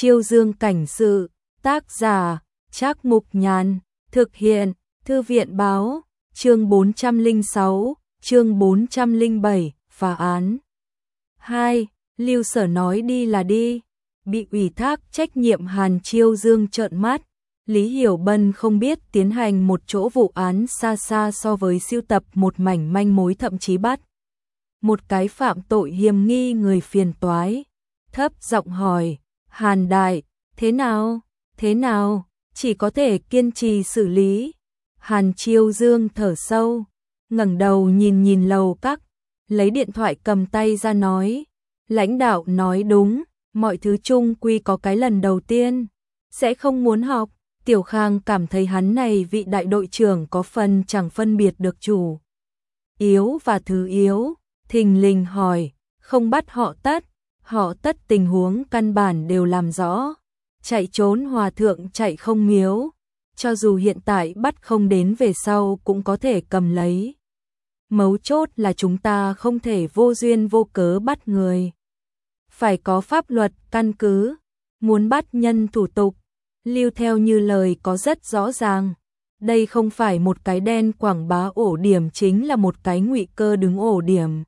Chiêu Dương cảnh sự, tác giả, Trác Mục Nhàn, thực hiện, Thư viện báo, chương 406, chương 407, phá án. 2. Lưu Sở nói đi là đi. Bị ủy thác trách nhiệm Hàn Chiêu Dương trợn mắt. Lý Hiểu Bân không biết tiến hành một chỗ vụ án xa xa so với sưu tập một mảnh manh mối, thậm chí bắt một cái phạm tội hiềm nghi người phiền toái. Thấp giọng hỏi, Hàn đại, thế nào? Thế nào? Chỉ có thể kiên trì xử lý. Hàn Chiêu Dương thở sâu, ngẩng đầu nhìn lầu các, lấy điện thoại cầm tay ra nói, lãnh đạo nói đúng, mọi thứ chung quy có cái lần đầu tiên, sẽ không muốn học. Tiểu Khang cảm thấy hắn này vị đại đội trưởng có phần chẳng phân biệt được chủ yếu và thứ yếu, thình lình hỏi, không bắt họ tất tình huống căn bản đều làm rõ, chạy trốn hòa thượng chạy không miếu, cho dù hiện tại bắt không đến về sau cũng có thể cầm lấy. Mấu chốt là chúng ta không thể vô duyên vô cớ bắt người. Phải có pháp luật căn cứ, muốn bắt nhân thủ tục. Lưu theo như lời có rất rõ ràng, đây không phải một cái đen quảng bá ổ điểm, chính là một cái ngụy cơ đứng ổ điểm.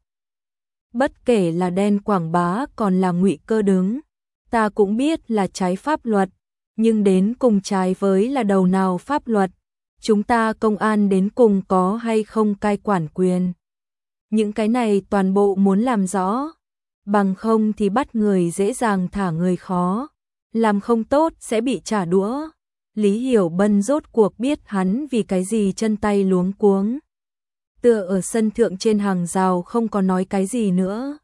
Bất kể là đen quảng bá còn là ngụy cơ đứng, ta cũng biết là trái pháp luật, nhưng đến cùng trái với là đầu nào pháp luật, chúng ta công an đến cùng có hay không cai quản quyền. Những cái này toàn bộ muốn làm rõ, bằng không thì bắt người dễ dàng thả người khó. Làm không tốt sẽ bị trả đũa. Lý Hiểu Bân rốt cuộc biết hắn vì cái gì chân tay luống cuống. Tựa ở sân thượng trên hàng rào không có nói cái gì nữa.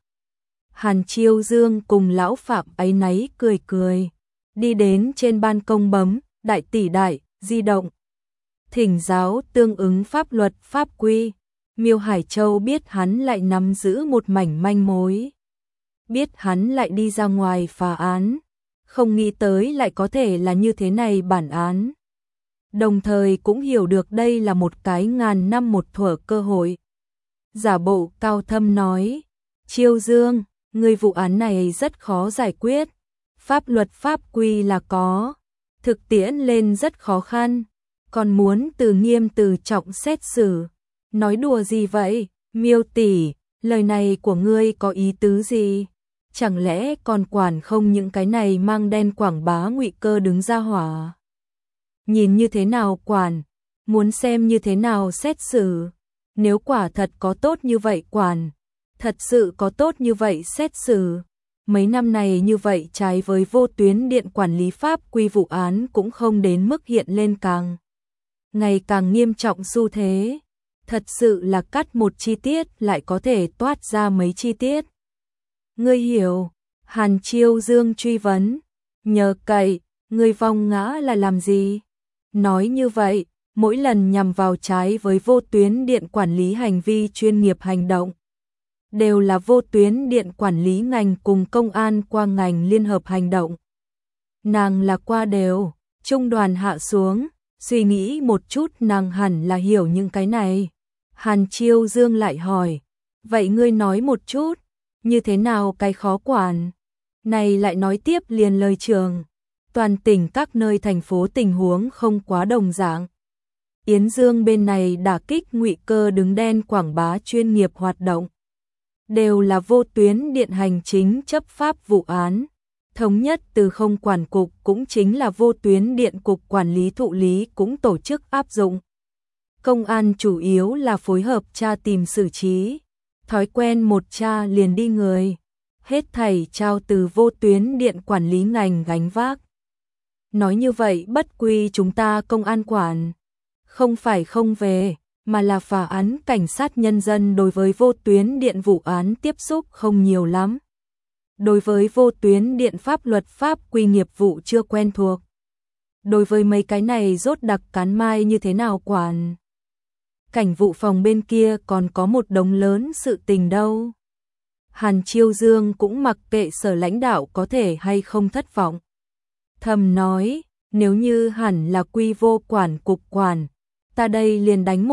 Hàn Chiêu Dương cùng lão phạm áy náy cười, đi đến trên ban công bấm, đại tỷ đại, di động. Thỉnh giáo tương ứng pháp luật pháp quy. Miêu Hải Châu biết hắn lại nắm giữ một mảnh manh mối. Biết hắn lại đi ra ngoài phá án. Không nghĩ tới lại có thể là như thế này bản án. Đồng thời cũng hiểu được đây là một cái ngàn năm một thuở cơ hội. Giả bộ cao thâm nói, Chiêu Dương, người vụ án này rất khó giải quyết. Pháp luật pháp quy là có, thực tiễn lên rất khó khăn. Còn muốn từ nghiêm từ trọng xét xử. Nói đùa gì vậy, Miêu tỷ, lời này của ngươi có ý tứ gì? Chẳng lẽ còn quản không những cái này mang đen quảng bá ngụy cơ đứng ra hỏa? Nhìn như thế nào quản, muốn xem như thế nào xét xử. Nếu quả thật có tốt như vậy quản, thật sự có tốt như vậy xét xử. Mấy năm này như vậy trái với vô tuyến điện quản lý pháp quy vụ án cũng không đến mức hiện lên càng ngày càng nghiêm trọng xu thế. Thật sự là cắt một chi tiết lại có thể toát ra mấy chi tiết. Ngươi hiểu, Hàn Chiêu Dương truy vấn, nhờ cậy, ngươi vong ngã là làm gì? Nói như vậy, mỗi lần nhằm vào trái với vô tuyến điện quản lý hành vi chuyên nghiệp hành động, đều là vô tuyến điện quản lý ngành cùng công an qua ngành liên hợp hành động. Nàng là qua đều, trung đoàn hạ xuống, suy nghĩ một chút nàng hẳn là hiểu những cái này. Hàn Chiêu Dương lại hỏi, vậy ngươi nói một chút. Như thế nào cái khó quản? Này lại nói tiếp liền lời trường. Toàn tỉnh các nơi thành phố tình huống không quá đồng dạng. Yến Dương bên này đả kích ngụy cơ đứng đen quảng bá chuyên nghiệp hoạt động. Đều là vô tuyến điện hành chính chấp pháp vụ án. Thống nhất từ không quản cục cũng chính là vô tuyến điện cục quản lý thụ lý cũng tổ chức áp dụng. Công an chủ yếu là phối hợp tra tìm xử trí. Thói quen một cha liền đi người, hết thảy trao từ vô tuyến điện quản lý ngành gánh vác. Nói như vậy bất quy chúng ta công an quản, không phải không về, mà là phá án cảnh sát nhân dân đối với vô tuyến điện vụ án tiếp xúc không nhiều lắm. Đối với vô tuyến điện pháp luật pháp quy nghiệp vụ chưa quen thuộc. Đối với mấy cái này rốt đặc cán mai như thế nào quản? Cảnh vụ phòng bên kia còn có một đống lớn sự tình đâu. Hàn Chiêu Dương cũng mặc kệ sở lãnh đạo có thể hay không thất vọng. Thầm nói, nếu như hẳn là quy vô quản cục quản, ta đây liền đánh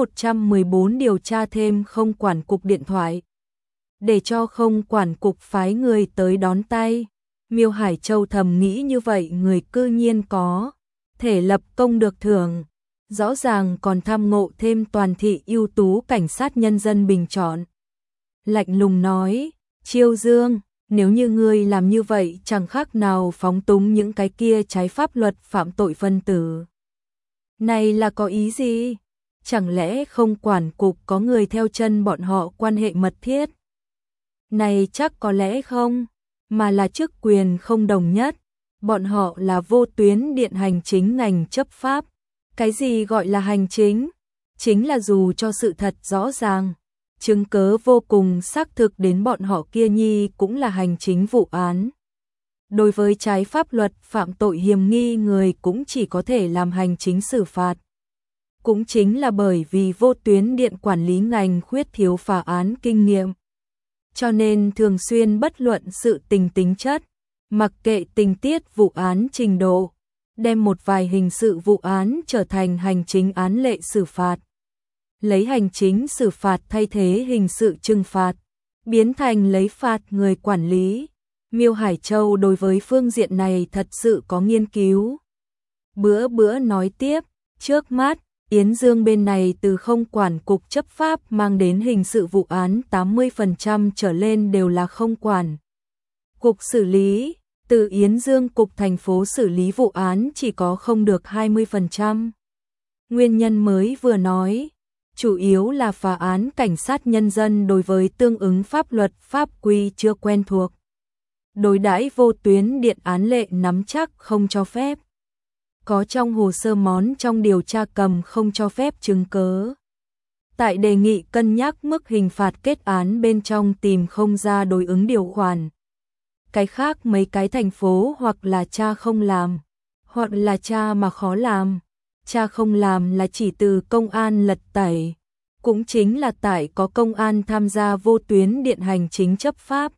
114 điều tra thêm không quản cục điện thoại. Để cho không quản cục phái người tới đón tay. Miêu Hải Châu thầm nghĩ như vậy người cư nhiên có thể lập công được thưởng, rõ ràng còn tham ngộ thêm toàn thị ưu tú cảnh sát nhân dân bình chọn. Lạnh lùng nói, Chiêu Dương, nếu như ngươi làm như vậy chẳng khác nào phóng túng những cái kia trái pháp luật phạm tội phân tử. Này là có ý gì? Chẳng lẽ không quản cục có người theo chân bọn họ quan hệ mật thiết? Này chắc có lẽ không, mà là chức quyền không đồng nhất. Bọn họ là vô tuyến điện hành chính ngành chấp pháp. Cái gì gọi là hành chính? Chính là dù cho sự thật rõ ràng, chứng cớ vô cùng xác thực đến bọn họ kia nhi cũng là hành chính vụ án. Đối với trái pháp luật phạm tội hiềm nghi người cũng chỉ có thể làm hành chính xử phạt. Cũng chính là bởi vì vô tuyến điện quản lý ngành khuyết thiếu phá án kinh nghiệm. Cho nên thường xuyên bất luận sự tình tính chất, mặc kệ tình tiết vụ án trình độ, đem một vài hình sự vụ án trở thành hành chính án lệ xử phạt. Lấy hành chính xử phạt thay thế hình sự trừng phạt, biến thành lấy phạt người quản lý. Miêu Hải Châu đối với phương diện này thật sự có nghiên cứu. Bữa nói tiếp, trước mắt, Yến Dương bên này từ không quản cục chấp pháp mang đến hình sự vụ án 80% trở lên đều là không quản. Cục xử lý, từ Yến Dương cục thành phố xử lý vụ án chỉ có không được 20%. Nguyên nhân mới vừa nói, chủ yếu là phá án cảnh sát nhân dân đối với tương ứng pháp luật pháp quy chưa quen thuộc. Đối đãi vô tuyến điện án lệ nắm chắc không cho phép. Có trong hồ sơ món trong điều tra cầm không cho phép chứng cớ. Tại đề nghị cân nhắc mức hình phạt kết án bên trong tìm không ra đối ứng điều khoản. Cái khác mấy cái thành phố hoặc là cha không làm, hoặc là cha mà khó làm. Cha không làm là chỉ từ công an lật tẩy. Cũng chính là tại có công an tham gia vô tuyến điện hành chính chấp pháp.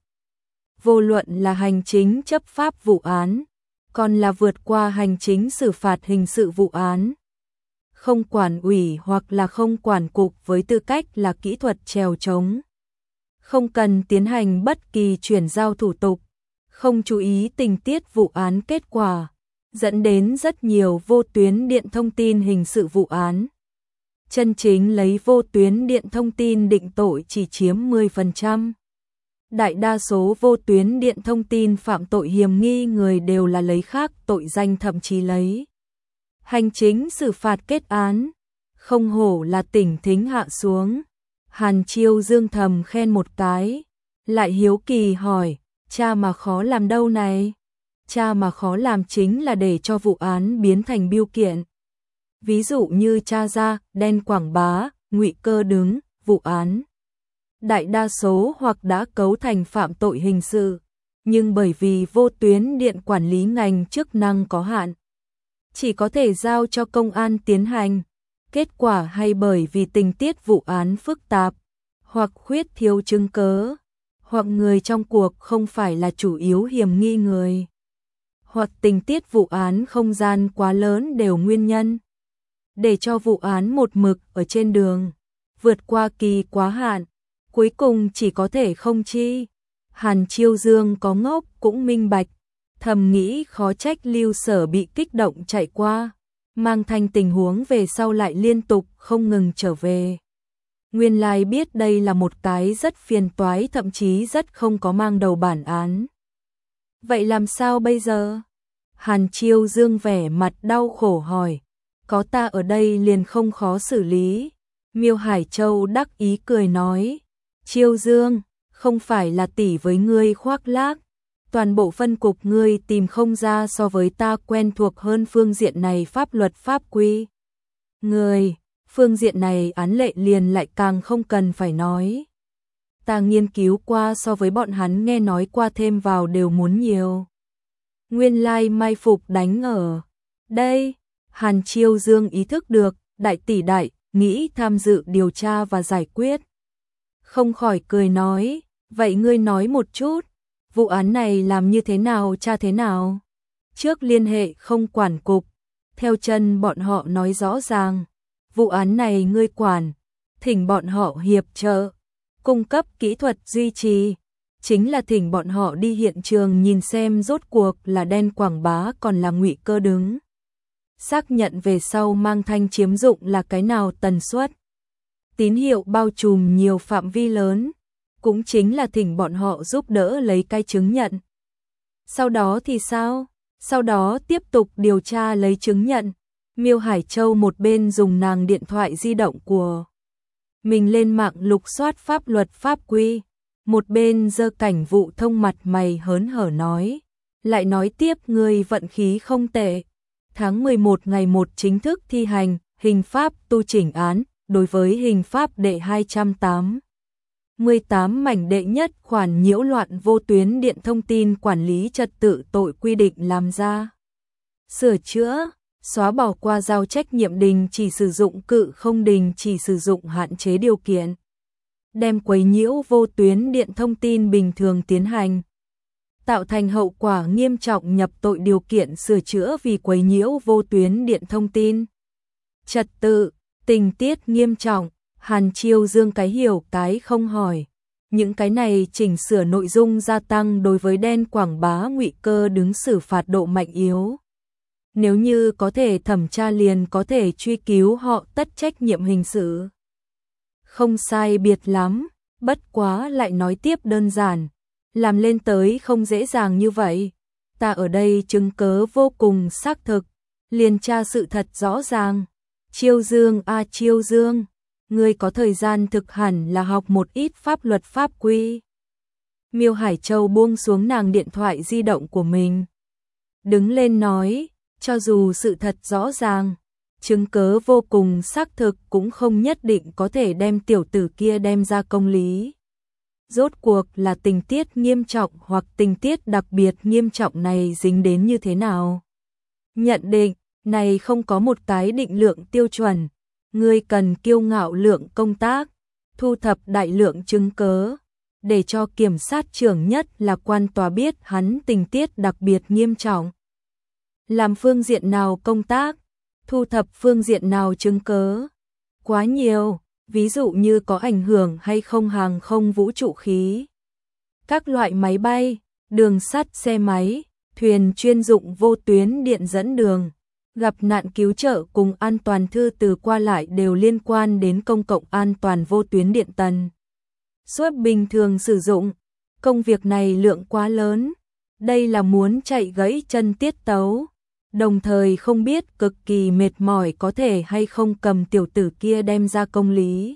Vô luận là hành chính chấp pháp vụ án, còn là vượt qua hành chính xử phạt hình sự vụ án. Không quản ủy hoặc là không quản cục với tư cách là kỹ thuật chèo chống. Không cần tiến hành bất kỳ chuyển giao thủ tục, không chú ý tình tiết vụ án kết quả, dẫn đến rất nhiều vô tuyến điện thông tin hình sự vụ án. Chân chính lấy vô tuyến điện thông tin định tội chỉ chiếm 10%. Đại đa số vô tuyến điện thông tin phạm tội hiềm nghi người đều là lấy khác tội danh thậm chí lấy hành chính xử phạt kết án. Không hổ là tỉnh thính hạ xuống. Hàn Chiêu Dương thầm khen một cái, lại hiếu kỳ hỏi, cha mà khó làm đâu này? Cha mà khó làm chính là để cho vụ án biến thành biêu kiện. Ví dụ như cha ra, đen quảng bá, ngụy cơ đứng, vụ án. Đại đa số hoặc đã cấu thành phạm tội hình sự, nhưng bởi vì vô tuyến điện quản lý ngành chức năng có hạn, chỉ có thể giao cho công an tiến hành. Kết quả hay bởi vì tình tiết vụ án phức tạp, hoặc khuyết thiếu chứng cớ, hoặc người trong cuộc không phải là chủ yếu hiềm nghi người, hoặc tình tiết vụ án không gian quá lớn đều nguyên nhân, để cho vụ án một mực ở trên đường, vượt qua kỳ quá hạn, cuối cùng chỉ có thể không chi. Hàn Chiêu Dương có ngốc cũng minh bạch, thầm nghĩ khó trách Lưu Sở bị kích động chạy qua, mang thành tình huống về sau lại liên tục không ngừng trở về. Nguyên lai biết đây là một cái rất phiền toái, thậm chí rất không có mang đầu bản án. Vậy làm sao bây giờ? Hàn Chiêu Dương vẻ mặt đau khổ hỏi, có ta ở đây liền không khó xử lý. Miêu Hải Châu đắc ý cười nói, Chiêu Dương, không phải là tỷ với ngươi khoác lác, toàn bộ phân cục ngươi tìm không ra so với ta quen thuộc hơn phương diện này pháp luật pháp quy. Ngươi, phương diện này án lệ liền lại càng không cần phải nói. Ta nghiên cứu qua so với bọn hắn nghe nói qua thêm vào đều muốn nhiều. Nguyên lai mai phục đánh ở đây. Hàn Chiêu Dương ý thức được, đại tỷ đại, nghĩ tham dự điều tra và giải quyết. Không khỏi cười nói, vậy ngươi nói một chút, vụ án này làm như thế nào, tra thế nào? Trước liên hệ không quản cục, theo chân bọn họ nói rõ ràng, vụ án này ngươi quản, thỉnh bọn họ hiệp trợ, cung cấp kỹ thuật duy trì, chính là thỉnh bọn họ đi hiện trường nhìn xem rốt cuộc là đen quảng bá còn là Ngụy Cơ đứng. Xác nhận về sau mang thanh chiếm dụng là cái nào tần suất. Tín hiệu bao trùm nhiều phạm vi lớn, cũng chính là thỉnh bọn họ giúp đỡ lấy cái chứng nhận. Sau đó thì sao? Sau đó tiếp tục điều tra lấy chứng nhận. Miêu Hải Châu một bên dùng nàng điện thoại di động của mình lên mạng lục soát pháp luật pháp quy, một bên giơ Cảnh Vụ Thông mặt mày hớn hở nói, lại nói tiếp ngươi vận khí không tệ. Tháng 11 ngày 1 chính thức thi hành hình pháp tu chỉnh án đối với hình pháp đệ 218 mảnh đệ nhất khoản nhiễu loạn vô tuyến điện thông tin quản lý trật tự tội quy định làm ra. Sửa chữa, xóa bỏ qua giao trách nhiệm đình chỉ sử dụng cự không đình chỉ sử dụng hạn chế điều kiện. Đem quấy nhiễu vô tuyến điện thông tin bình thường tiến hành. Tạo thành hậu quả nghiêm trọng nhập tội điều kiện sửa chữa vì quấy nhiễu vô tuyến điện thông tin. Trật tự, tình tiết nghiêm trọng, Hàn Chiêu Dương cái hiểu cái không hỏi. Những cái này chỉnh sửa nội dung gia tăng đối với đen quảng bá Ngụy Cơ đứng xử phạt độ mạnh yếu. Nếu như có thể thẩm tra liền có thể truy cứu họ tất trách nhiệm hình sự. Không sai biệt lắm, bất quá lại nói tiếp đơn giản. Làm lên tới không dễ dàng như vậy. Ta ở đây chứng cớ vô cùng xác thực, liền tra sự thật rõ ràng. Chiêu Dương a Chiêu Dương, ngươi có thời gian thực hẳn là học một ít pháp luật pháp quy. Miêu Hải Châu buông xuống nàng điện thoại di động của mình. Đứng lên nói, cho dù sự thật rõ ràng, chứng cớ vô cùng xác thực cũng không nhất định có thể đem tiểu tử kia đem ra công lý. Rốt cuộc là tình tiết nghiêm trọng hoặc tình tiết đặc biệt nghiêm trọng này dính đến như thế nào? Nhận định, này không có một cái định lượng tiêu chuẩn. Ngươi cần kiêu ngạo lượng công tác, thu thập đại lượng chứng cớ, để cho kiểm sát trưởng nhất là quan tòa biết hắn tình tiết đặc biệt nghiêm trọng. Làm phương diện nào công tác, thu thập phương diện nào chứng cớ? Quá nhiều. Ví dụ như có ảnh hưởng hay không hàng không vũ trụ khí, các loại máy bay, đường sắt, xe máy, thuyền chuyên dụng vô tuyến điện dẫn đường, gặp nạn cứu trợ cùng an toàn thư từ qua lại đều liên quan đến công cộng an toàn vô tuyến điện tần suất bình thường sử dụng. Công việc này lượng quá lớn, đây là muốn chạy gãy chân tiết tấu, đồng thời không biết cực kỳ mệt mỏi có thể hay không cầm tiểu tử kia đem ra công lý.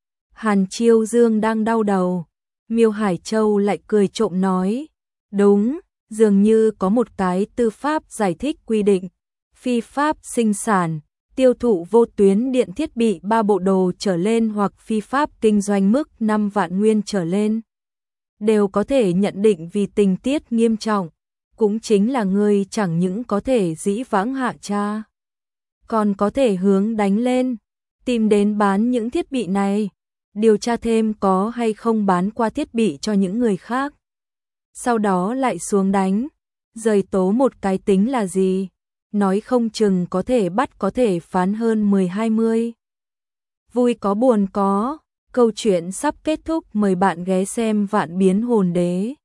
Hàn Chiêu Dương đang đau đầu, Miêu Hải Châu lại cười trộm nói, đúng, dường như có một cái tư pháp giải thích quy định, phi pháp sinh sản, tiêu thụ vô tuyến điện thiết bị 3 bộ đồ trở lên hoặc phi pháp kinh doanh mức 5 vạn nguyên trở lên, đều có thể nhận định vì tình tiết nghiêm trọng. Cũng chính là ngươi chẳng những có thể dĩ vãng hạ tra, còn có thể hướng đánh lên, tìm đến bán những thiết bị này, điều tra thêm có hay không bán qua thiết bị cho những người khác. Sau đó lại xuống đánh, rời tố một cái tính là gì, nói không chừng có thể bắt có thể phán hơn 10-20. Vui có buồn có, câu chuyện sắp kết thúc, mời bạn ghé xem Vạn Biến Hồn Đế.